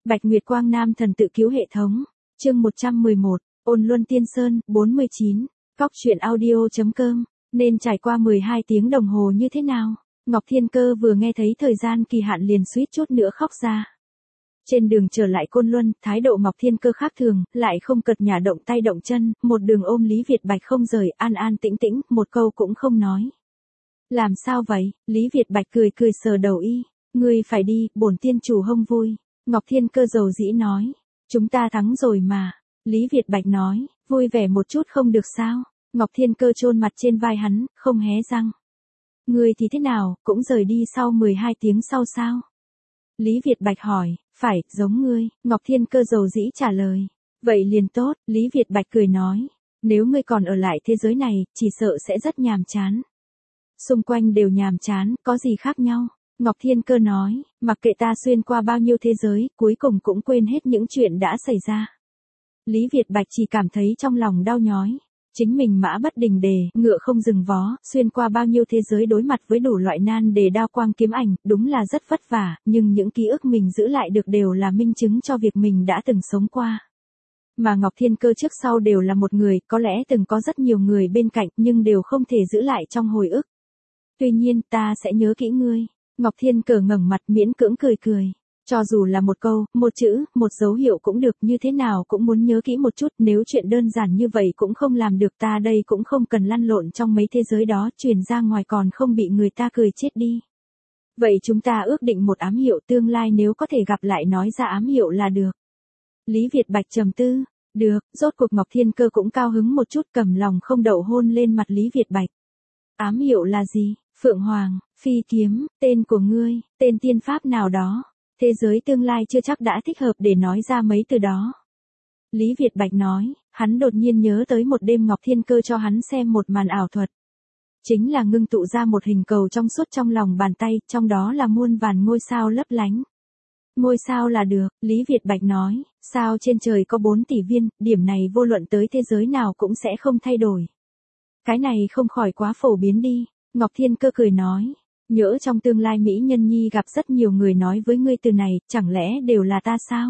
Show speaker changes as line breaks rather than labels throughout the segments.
Bạch Nguyệt Quang Nam thần tự cứu hệ thống. Chương 111, Ôn Luân Tiên Sơn, 49. Cóc truyện audio.com. Nên trải qua 12 tiếng đồng hồ như thế nào? Ngọc Thiên Cơ vừa nghe thấy thời gian kỳ hạn liền suýt chút nữa khóc ra. Trên đường trở lại Côn Luân, thái độ Ngọc Thiên Cơ khác thường, lại không cật nhà động tay động chân, một đường ôm Lý Việt Bạch không rời, an an tĩnh tĩnh, một câu cũng không nói. Làm sao vậy? Lý Việt Bạch cười cười sờ đầu y. Ngươi phải đi, bổn tiên chủ hông vui. Ngọc Thiên Cơ dầu dĩ nói. Chúng ta thắng rồi mà. Lý Việt Bạch nói, vui vẻ một chút không được sao? Ngọc Thiên Cơ chôn mặt trên vai hắn, không hé răng. Ngươi thì thế nào, cũng rời đi sau 12 tiếng sau sao? Lý Việt Bạch hỏi, phải, giống ngươi, Ngọc Thiên Cơ dầu dĩ trả lời. Vậy liền tốt, Lý Việt Bạch cười nói. Nếu ngươi còn ở lại thế giới này, chỉ sợ sẽ rất nhàm chán. Xung quanh đều nhàm chán, có gì khác nhau? Ngọc Thiên Cơ nói, mặc kệ ta xuyên qua bao nhiêu thế giới, cuối cùng cũng quên hết những chuyện đã xảy ra. Lý Việt Bạch chỉ cảm thấy trong lòng đau nhói. Chính mình mã bất đình đề, ngựa không dừng vó, xuyên qua bao nhiêu thế giới đối mặt với đủ loại nan đề đao quang kiếm ảnh, đúng là rất vất vả, nhưng những ký ức mình giữ lại được đều là minh chứng cho việc mình đã từng sống qua. Mà Ngọc Thiên Cơ trước sau đều là một người, có lẽ từng có rất nhiều người bên cạnh, nhưng đều không thể giữ lại trong hồi ức. Tuy nhiên, ta sẽ nhớ kỹ ngươi. Ngọc Thiên Cơ ngẩng mặt miễn cưỡng cười cười. Cho dù là một câu, một chữ, một dấu hiệu cũng được, như thế nào cũng muốn nhớ kỹ một chút, nếu chuyện đơn giản như vậy cũng không làm được, ta đây cũng không cần lăn lộn trong mấy thế giới đó, truyền ra ngoài còn không bị người ta cười chết đi. Vậy chúng ta ước định một ám hiệu, tương lai nếu có thể gặp lại nói ra ám hiệu là được. Lý Việt Bạch trầm tư, được, rốt cuộc Ngọc Thiên Cơ cũng cao hứng một chút, cầm lòng không đậu hôn lên mặt Lý Việt Bạch. Ám hiệu là gì? Phượng Hoàng, Phi Kiếm, tên của ngươi, tên tiên pháp nào đó. Thế giới tương lai chưa chắc đã thích hợp để nói ra mấy từ đó. Lý Việt Bạch nói, hắn đột nhiên nhớ tới một đêm Ngọc Thiên Cơ cho hắn xem một màn ảo thuật. Chính là ngưng tụ ra một hình cầu trong suốt trong lòng bàn tay, trong đó là muôn vàn ngôi sao lấp lánh. Ngôi sao là được, Lý Việt Bạch nói, sao trên trời có 4 tỷ viên, điểm này vô luận tới thế giới nào cũng sẽ không thay đổi. Cái này không khỏi quá phổ biến đi, Ngọc Thiên Cơ cười nói. Nhỡ trong tương lai Mỹ Nhân Nhi gặp rất nhiều người nói với ngươi từ này, chẳng lẽ đều là ta sao?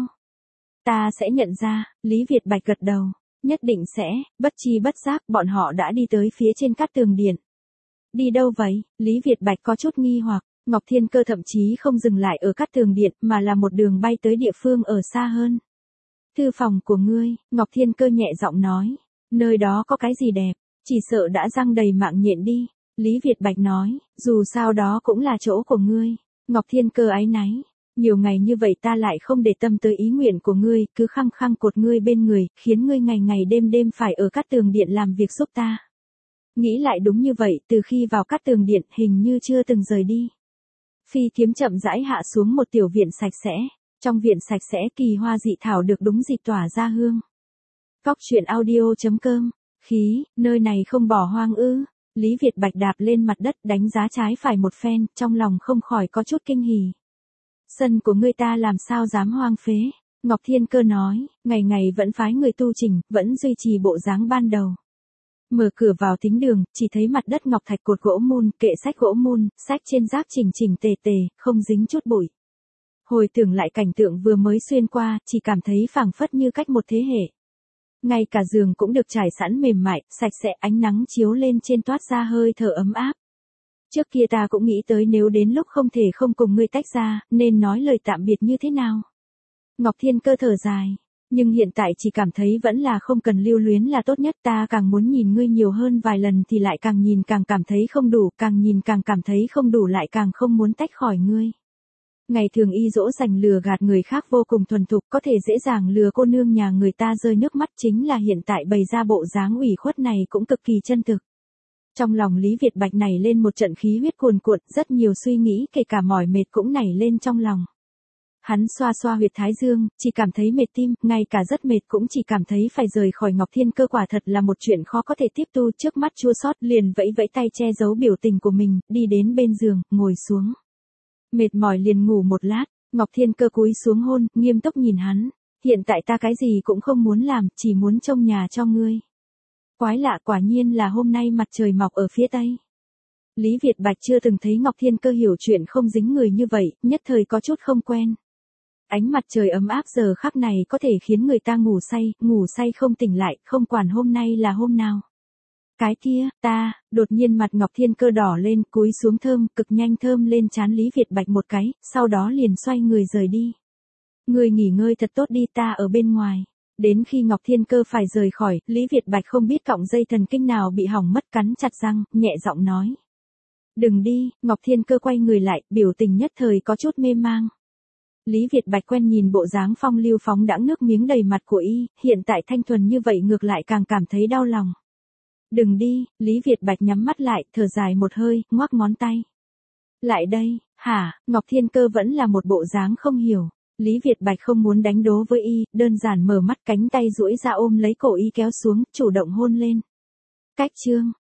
Ta sẽ nhận ra, Lý Việt Bạch gật đầu, nhất định sẽ, bất chi bất giác, bọn họ đã đi tới phía trên cát tường điện. Đi đâu vậy? Lý Việt Bạch có chút nghi hoặc, Ngọc Thiên Cơ thậm chí không dừng lại ở cát tường điện, mà là một đường bay tới địa phương ở xa hơn. Thư phòng của ngươi, Ngọc Thiên Cơ nhẹ giọng nói, nơi đó có cái gì đẹp, chỉ sợ đã răng đầy mạng nhện đi. Lý Việt Bạch nói, dù sao đó cũng là chỗ của ngươi. Ngọc Thiên Cơ áy náy, nhiều ngày như vậy ta lại không để tâm tới ý nguyện của ngươi, cứ khăng khăng cột ngươi bên người, khiến ngươi ngày ngày đêm đêm phải ở cát tường điện làm việc giúp ta. Nghĩ lại đúng như vậy, từ khi vào cát tường điện hình như chưa từng rời đi. Phi Kiếm chậm rãi hạ xuống một tiểu viện sạch sẽ, trong viện sạch sẽ kỳ hoa dị thảo được đúng dịp tỏa ra hương. Cóc truyện audio.com, khí, nơi này không bỏ hoang ư? Lý Việt Bạch đạp lên mặt đất đánh giá trái phải một phen, trong lòng không khỏi có chút kinh hỉ. Sân của ngươi ta làm sao dám hoang phế? Ngọc Thiên Cơ nói, ngày ngày vẫn phái người tu chỉnh, vẫn duy trì bộ dáng ban đầu. Mở cửa vào thính đường, chỉ thấy mặt đất ngọc thạch cột gỗ mun, kệ sách gỗ mun, sách trên rác chỉnh chỉnh tề tề, không dính chút bụi. Hồi tưởng lại cảnh tượng vừa mới xuyên qua, chỉ cảm thấy phảng phất như cách một thế hệ. Ngay cả giường cũng được trải sẵn mềm mại, sạch sẽ, ánh nắng chiếu lên trên toát ra hơi thở ấm áp. Trước kia ta cũng nghĩ tới nếu đến lúc không thể không cùng ngươi tách ra, nên nói lời tạm biệt như thế nào. Ngọc Thiên Cơ thở dài, nhưng hiện tại chỉ cảm thấy vẫn là không cần lưu luyến là tốt nhất, ta càng muốn nhìn ngươi nhiều hơn vài lần thì lại càng nhìn càng cảm thấy không đủ, càng nhìn càng cảm thấy không đủ lại càng không muốn tách khỏi ngươi. Ngày thường y dỗ dành lừa gạt người khác vô cùng thuần thục, có thể dễ dàng lừa cô nương nhà người ta rơi nước mắt, chính là hiện tại bày ra bộ dáng ủy khuất này cũng cực kỳ chân thực. Trong lòng Lý Việt Bạch nảy lên một trận khí huyết cuồn cuộn, rất nhiều suy nghĩ kể cả mỏi mệt cũng nảy lên trong lòng. Hắn xoa xoa huyệt thái dương, chỉ cảm thấy mệt tim, ngay cả rất mệt cũng chỉ cảm thấy phải rời khỏi Ngọc Thiên Cơ, quả thật là một chuyện khó có thể tiếp tu, trước mắt chua xót liền vẫy vẫy tay che giấu biểu tình của mình, đi đến bên giường, ngồi xuống. Mệt mỏi liền ngủ một lát, Ngọc Thiên Cơ cúi xuống hôn, nghiêm túc nhìn hắn. Hiện tại ta cái gì cũng không muốn làm, chỉ muốn trông nhà cho ngươi. Quái lạ, quả nhiên là hôm nay mặt trời mọc ở phía tây. Lý Việt Bạch chưa từng thấy Ngọc Thiên Cơ hiểu chuyện không dính người như vậy, nhất thời có chút không quen. Ánh mặt trời ấm áp giờ khắc này có thể khiến người ta ngủ say không tỉnh lại, không quản hôm nay là hôm nào. Cái kia, đột nhiên mặt Ngọc Thiên Cơ đỏ lên, cúi xuống thơm, cực nhanh thơm lên trán Lý Việt Bạch một cái, sau đó liền xoay người rời đi. Người nghỉ ngơi thật tốt đi, ta ở bên ngoài. Đến khi Ngọc Thiên Cơ phải rời khỏi, Lý Việt Bạch không biết cọng dây thần kinh nào bị hỏng mất, cắn chặt răng, nhẹ giọng nói. Đừng đi, Ngọc Thiên Cơ quay người lại, biểu tình nhất thời có chút mê mang. Lý Việt Bạch quen nhìn bộ dáng phong lưu phóng đãng nước miếng đầy mặt của y, hiện tại thanh thuần như vậy ngược lại càng cảm thấy đau lòng. Đừng đi, Lý Việt Bạch nhắm mắt lại, thở dài một hơi, ngoắc ngón tay. Lại đây, hả, Ngọc Thiên Cơ vẫn là một bộ dáng không hiểu. Lý Việt Bạch không muốn đánh đố với y, đơn giản mở mắt, cánh tay duỗi ra ôm lấy cổ y kéo xuống, chủ động hôn lên. Cách chương